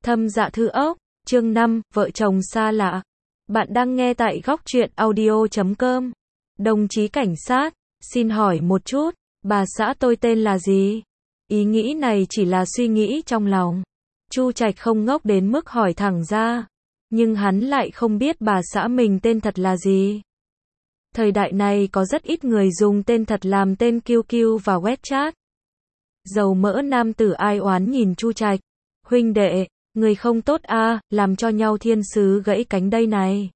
Thâm Dạ Thư Ốc, chương 5, vợ chồng xa lạ. Bạn đang nghe tại góc truyện audio.com. Đồng chí cảnh sát, xin hỏi một chút, bà xã tôi tên là gì? Ý nghĩ này chỉ là suy nghĩ trong lòng. Chu Trạch không ngốc đến mức hỏi thẳng ra, nhưng hắn lại không biết bà xã mình tên thật là gì. Thời đại này có rất ít người dùng tên thật làm tên QQ và WeChat. Dầu mỡ nam tử ai oán nhìn Chu Trạch, huynh đệ, người không tốt a, làm cho nhau thiên sứ gãy cánh đây này.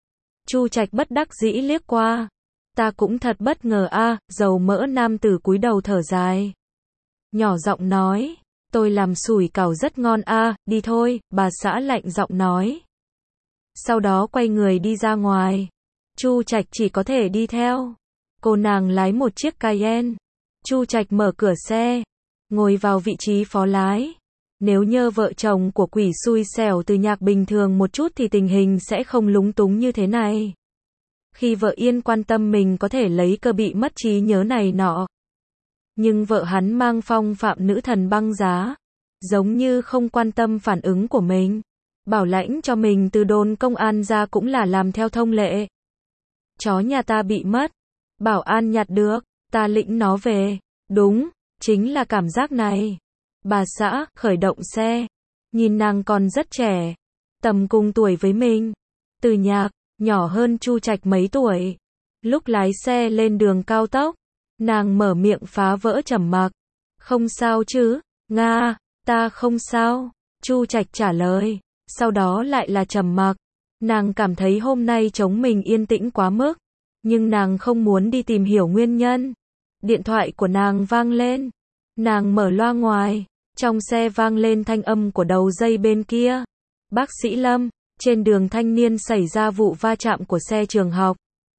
Chu Trạch bất đắc dĩ liếc qua, ta cũng thật bất ngờ a, dầu mỡ nam tử cúi đầu thở dài. Nhỏ giọng nói, tôi làm sủi cảo rất ngon a, đi thôi, bà xã lạnh giọng nói. Sau đó quay người đi ra ngoài. Chu Trạch chỉ có thể đi theo. Cô nàng lái một chiếc Cayenne. Chu Trạch mở cửa xe, ngồi vào vị trí phó lái. Nếu nhờ vợ chồng của quỷ xui xẻo từ nhạc bình thường một chút thì tình hình sẽ không lúng túng như thế này. Khi vợ Yên quan tâm mình có thể lấy cơ bị mất trí nhớ này nọ. Nhưng vợ hắn mang phong phạm nữ thần băng giá. Giống như không quan tâm phản ứng của mình. Bảo lãnh cho mình từ đồn công an ra cũng là làm theo thông lệ. Chó nhà ta bị mất. Bảo an nhặt được, ta lĩnh nó về. Đúng, chính là cảm giác này. Bà xã, khởi động xe. Nhìn nàng còn rất trẻ. Tầm cùng tuổi với mình. Từ Nhạc, nhỏ hơn Chu Trạch mấy tuổi. Lúc lái xe lên đường cao tốc, nàng mở miệng phá vỡ trầm mặc. Không sao chứ, Nga, ta không sao. Chu Trạch trả lời. Sau đó lại là trầm mặc. Nàng cảm thấy hôm nay chống mình yên tĩnh quá mức. Nhưng nàng không muốn đi tìm hiểu nguyên nhân. Điện thoại của nàng vang lên. Nàng mở loa ngoài. Trong xe vang lên thanh âm của đầu dây bên kia. Bác sĩ Lâm, trên đường thanh niên xảy ra vụ va chạm của xe trường học.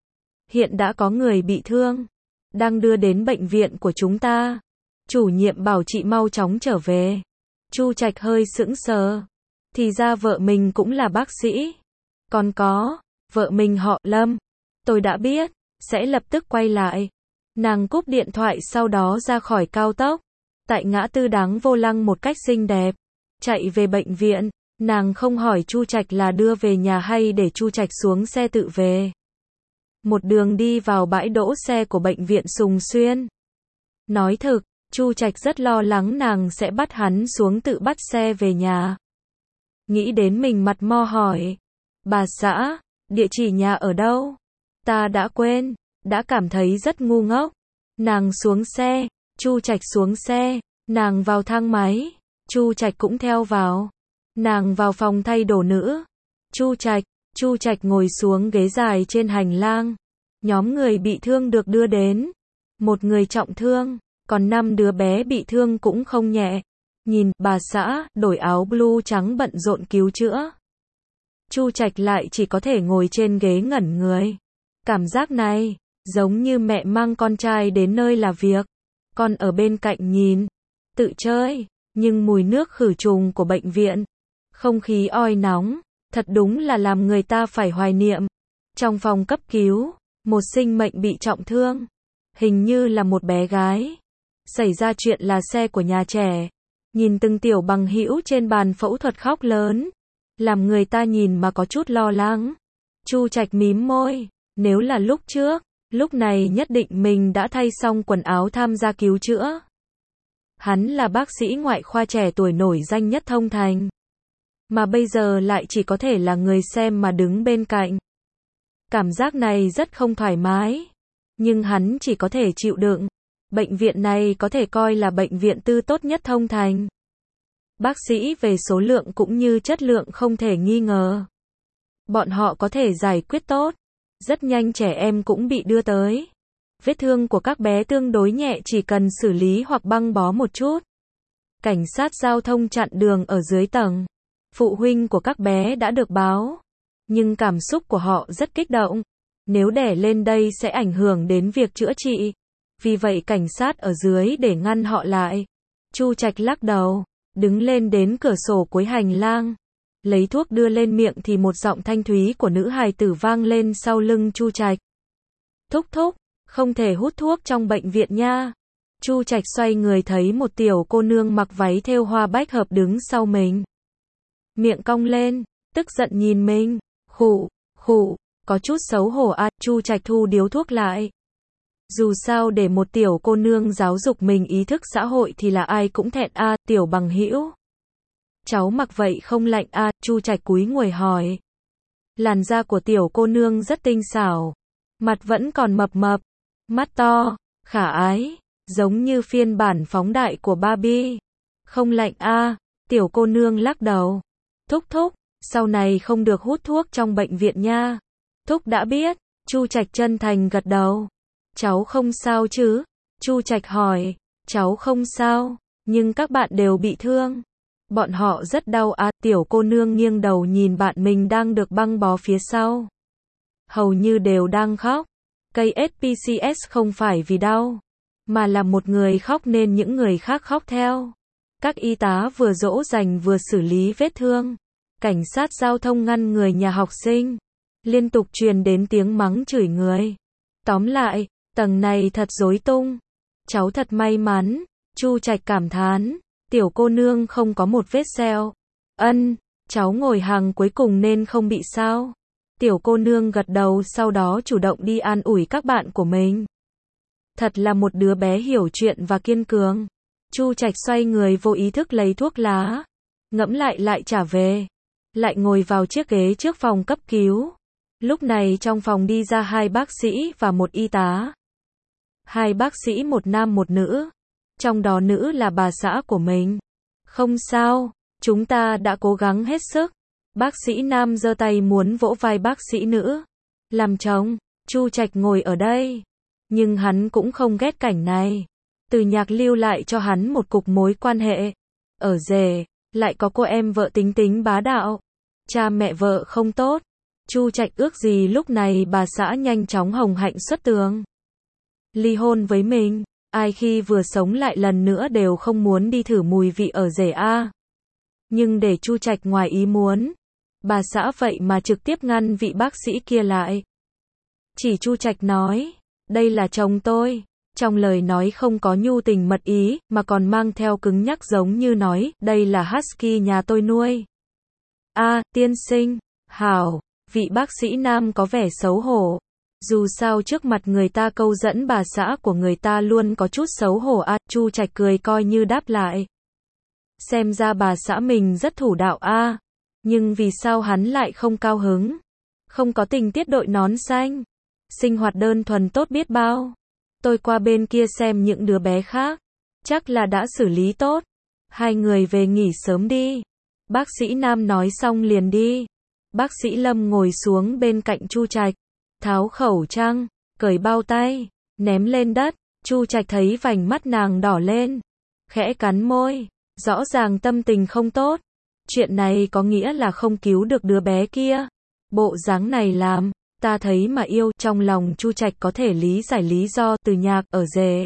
Hiện đã có người bị thương. Đang đưa đến bệnh viện của chúng ta. Chủ nhiệm bảo chị mau chóng trở về. Chu Trạch hơi sững sờ. Thì ra vợ mình cũng là bác sĩ. Còn có, vợ mình họ Lâm. Tôi đã biết, sẽ lập tức quay lại. Nàng cúp điện thoại sau đó ra khỏi cao tốc. Tại ngã tư đáng vô lăng một cách xinh đẹp. Chạy về bệnh viện, nàng không hỏi Chu Trạch là đưa về nhà hay để Chu Trạch xuống xe tự về. Một đường đi vào bãi đỗ xe của bệnh viện Sùng Xuyên. Nói thực, Chu Trạch rất lo lắng nàng sẽ bắt hắn xuống tự bắt xe về nhà. Nghĩ đến mình mặt mo hỏi. Bà xã, địa chỉ nhà ở đâu? Ta đã quên, đã cảm thấy rất ngu ngốc. Nàng xuống xe, Chu Trạch xuống xe, nàng vào thang máy, Chu Trạch cũng theo vào. Nàng vào phòng thay đồ nữ. Chu Trạch ngồi xuống ghế dài trên hành lang. Nhóm người bị thương được đưa đến. Một người trọng thương, còn 5 đứa bé bị thương cũng không nhẹ. Nhìn, bà xã, đổi áo blue trắng bận rộn cứu chữa. Chu Trạch lại chỉ có thể ngồi trên ghế ngẩn người. Cảm giác này, giống như mẹ mang con trai đến nơi là việc. Con ở bên cạnh nhìn, tự chơi, nhưng mùi nước khử trùng của bệnh viện, không khí oi nóng, thật đúng là làm người ta phải hoài niệm. Trong phòng cấp cứu, một sinh mệnh bị trọng thương, hình như là một bé gái. Xảy ra chuyện là xe của nhà trẻ. Nhìn từng tiểu bằng hữu trên bàn phẫu thuật khóc lớn, làm người ta nhìn mà có chút lo lắng. Chu Trạch mím môi, nếu là lúc trước, lúc này nhất định mình đã thay xong quần áo tham gia cứu chữa. Hắn là bác sĩ ngoại khoa trẻ tuổi nổi danh nhất Thông Thành. Mà bây giờ lại chỉ có thể là người xem mà đứng bên cạnh. Cảm giác này rất không thoải mái. Nhưng hắn chỉ có thể chịu đựng. Bệnh viện này có thể coi là bệnh viện tư tốt nhất Thông Thành. Bác sĩ về số lượng cũng như chất lượng không thể nghi ngờ. Bọn họ có thể giải quyết tốt. Rất nhanh trẻ em cũng bị đưa tới. Vết thương của các bé tương đối nhẹ chỉ cần xử lý hoặc băng bó một chút. Cảnh sát giao thông chặn đường ở dưới tầng. Phụ huynh của các bé đã được báo. Nhưng cảm xúc của họ rất kích động. Nếu đẻ lên đây sẽ ảnh hưởng đến việc chữa trị. Vì vậy cảnh sát ở dưới để ngăn họ lại. Chu Trạch lắc đầu, đứng lên đến cửa sổ cuối hành lang. Lấy thuốc đưa lên miệng thì một giọng thanh thúy của nữ hài tử vang lên sau lưng Chu Trạch. Thúc thúc, không thể hút thuốc trong bệnh viện nha. Chu Trạch xoay người thấy một tiểu cô nương mặc váy thêu hoa bách hợp đứng sau mình. miệng cong lên, tức giận nhìn mình, khụ, khụ, có chút xấu hổ à, Chu Trạch thu điếu thuốc lại. Dù sao để một tiểu cô nương giáo dục mình ý thức xã hội thì là ai cũng thẹn à, tiểu bằng hữu. Cháu mặc vậy không lạnh à, Chu Trạch cúi người hỏi. Làn da của tiểu cô nương rất tinh xảo, mặt vẫn còn mập mập, mắt to, khả ái, giống như phiên bản phóng đại của Barbie. Không lạnh à, tiểu cô nương lắc đầu. Thúc thúc, sau này không được hút thuốc trong bệnh viện nha. Thúc đã biết, Chu Trạch chân thành gật đầu. Cháu không sao chứ? Chu Trạch hỏi. Cháu không sao, nhưng các bạn đều bị thương. Bọn họ rất đau à, tiểu cô nương nghiêng đầu nhìn bạn mình đang được băng bó phía sau. Hầu như đều đang khóc. Cây SPCS không phải vì đau, mà là một người khóc nên những người khác khóc theo. Các y tá vừa dỗ dành vừa xử lý vết thương. Cảnh sát giao thông ngăn người nhà học sinh. Liên tục truyền đến tiếng mắng chửi người. Tóm lại, tầng này thật rối tung. Cháu thật may mắn, Chu Trạch cảm thán. Tiểu cô nương không có một vết sẹo. Cháu ngồi hàng cuối cùng nên không bị sao. Tiểu cô nương gật đầu, sau đó chủ động đi an ủi các bạn của mình. Thật là một đứa bé hiểu chuyện và kiên cường. Chu Trạch xoay người vô ý thức lấy thuốc lá. Ngẫm lại trả về. Lại ngồi vào chiếc ghế trước phòng cấp cứu. Lúc này trong phòng đi ra 2 bác sĩ và 1 y tá. 2 bác sĩ, một nam một nữ. Trong đó nữ là bà xã của mình. Không sao, chúng ta đã cố gắng hết sức. Bác sĩ nam giơ tay muốn vỗ vai bác sĩ nữ. Làm chồng, Chu Trạch ngồi ở đây. Nhưng hắn cũng không ghét cảnh này. Từ Nhạc lưu lại cho hắn một cục mối quan hệ. Ở rể, lại có cô em vợ tính tính bá đạo. Cha mẹ vợ không tốt. Chu Trạch ước gì lúc này bà xã nhanh chóng hồng hạnh xuất tường. Ly hôn với mình. Ai khi vừa sống lại lần nữa đều không muốn đi thử mùi vị ở rể a. Nhưng để Chu Trạch ngoài ý muốn, bà xã vậy mà trực tiếp ngăn vị bác sĩ kia lại. Chỉ Chu Trạch nói, đây là chồng tôi. Trong lời nói không có nhu tình mật ý, mà còn mang theo cứng nhắc giống như nói, đây là husky nhà tôi nuôi. Tiên sinh, hảo, vị bác sĩ nam có vẻ xấu hổ. Dù sao trước mặt người ta câu dẫn bà xã của người ta luôn có chút xấu hổ Chu Trạch cười coi như đáp lại. Xem ra bà xã mình rất thủ đạo nhưng vì sao hắn lại không cao hứng? Không có tình tiết đội nón xanh. Sinh hoạt đơn thuần tốt biết bao. Tôi qua bên kia xem những đứa bé khác. Chắc là đã xử lý tốt. 2 người về nghỉ sớm đi. Bác sĩ nam nói xong liền đi. Bác sĩ Lâm ngồi xuống bên cạnh Chu Trạch. Tháo khẩu trang, cởi bao tay, ném lên đất. Chu Trạch thấy vành mắt nàng đỏ lên. Khẽ cắn môi. Rõ ràng tâm tình không tốt. Chuyện này có nghĩa là không cứu được đứa bé kia. Bộ dáng này làm ta thấy mà yêu. Trong lòng Chu Trạch có thể lý giải lý do Từ Nhạc ở rể.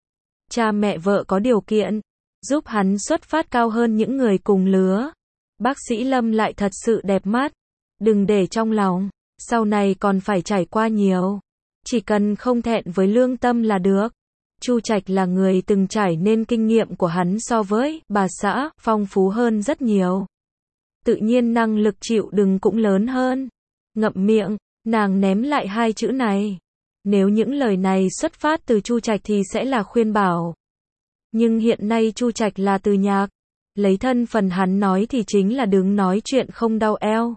Cha mẹ vợ có điều kiện, giúp hắn xuất phát cao hơn những người cùng lứa. Bác sĩ Lâm lại thật sự đẹp mắt. Đừng để trong lòng, sau này còn phải trải qua nhiều. Chỉ cần không thẹn với lương tâm là được. Chu Trạch là người từng trải nên kinh nghiệm của hắn so với bà xã phong phú hơn rất nhiều. Tự nhiên năng lực chịu đựng cũng lớn hơn. Ngậm miệng, nàng ném lại 2 chữ này. Nếu những lời này xuất phát từ Chu Trạch thì sẽ là khuyên bảo. Nhưng hiện nay Chu Trạch là Từ Nhạc. Lấy thân phần hắn nói thì chính là đứng nói chuyện không đau eo.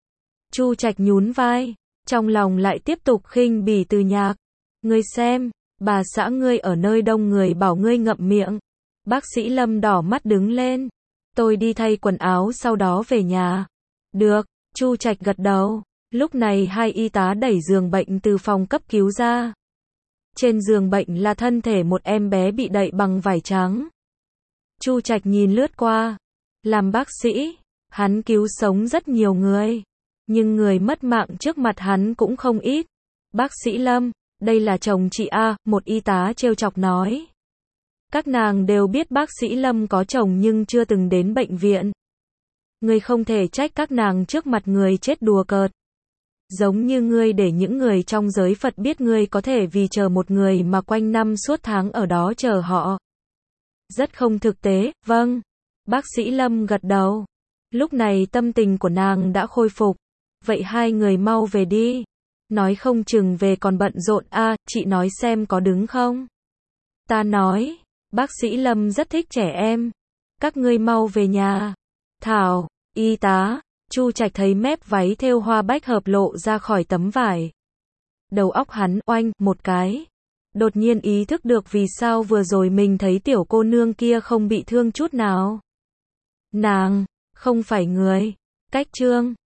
Chu Trạch nhún vai, trong lòng lại tiếp tục khinh bỉ Từ Nhạc. Ngươi xem, bà xã ngươi ở nơi đông người bảo ngươi ngậm miệng. Bác sĩ Lâm đỏ mắt đứng lên. Tôi đi thay quần áo sau đó về nhà. Được, Chu Trạch gật đầu. Lúc này 2 y tá đẩy giường bệnh từ phòng cấp cứu ra. Trên giường bệnh là thân thể một em bé bị đậy bằng vải trắng. Chu Trạch nhìn lướt qua. Làm bác sĩ, hắn cứu sống rất nhiều người. Nhưng người mất mạng trước mặt hắn cũng không ít. Bác sĩ Lâm, đây là chồng chị một y tá trêu chọc nói. Các nàng đều biết bác sĩ Lâm có chồng nhưng chưa từng đến bệnh viện. Ngươi không thể trách các nàng trước mặt người chết đùa cợt. Giống như ngươi để những người trong giới Phật biết ngươi có thể vì chờ một người mà quanh năm suốt tháng ở đó chờ họ. Rất không thực tế. Vâng. Bác sĩ Lâm gật đầu. Lúc này tâm tình của nàng đã khôi phục. Vậy hai người mau về đi. Nói không chừng về còn bận rộn a, chị nói xem có đứng không? Ta nói, bác sĩ Lâm rất thích trẻ em. Các ngươi mau về nhà. Thảo, y tá, Chu Trạch thấy mép váy thêu hoa bách hợp lộ ra khỏi tấm vải. Đầu óc hắn oanh một cái. Đột nhiên ý thức được vì sao vừa rồi mình thấy tiểu cô nương kia không bị thương chút nào. Nàng, không phải người. Cách chương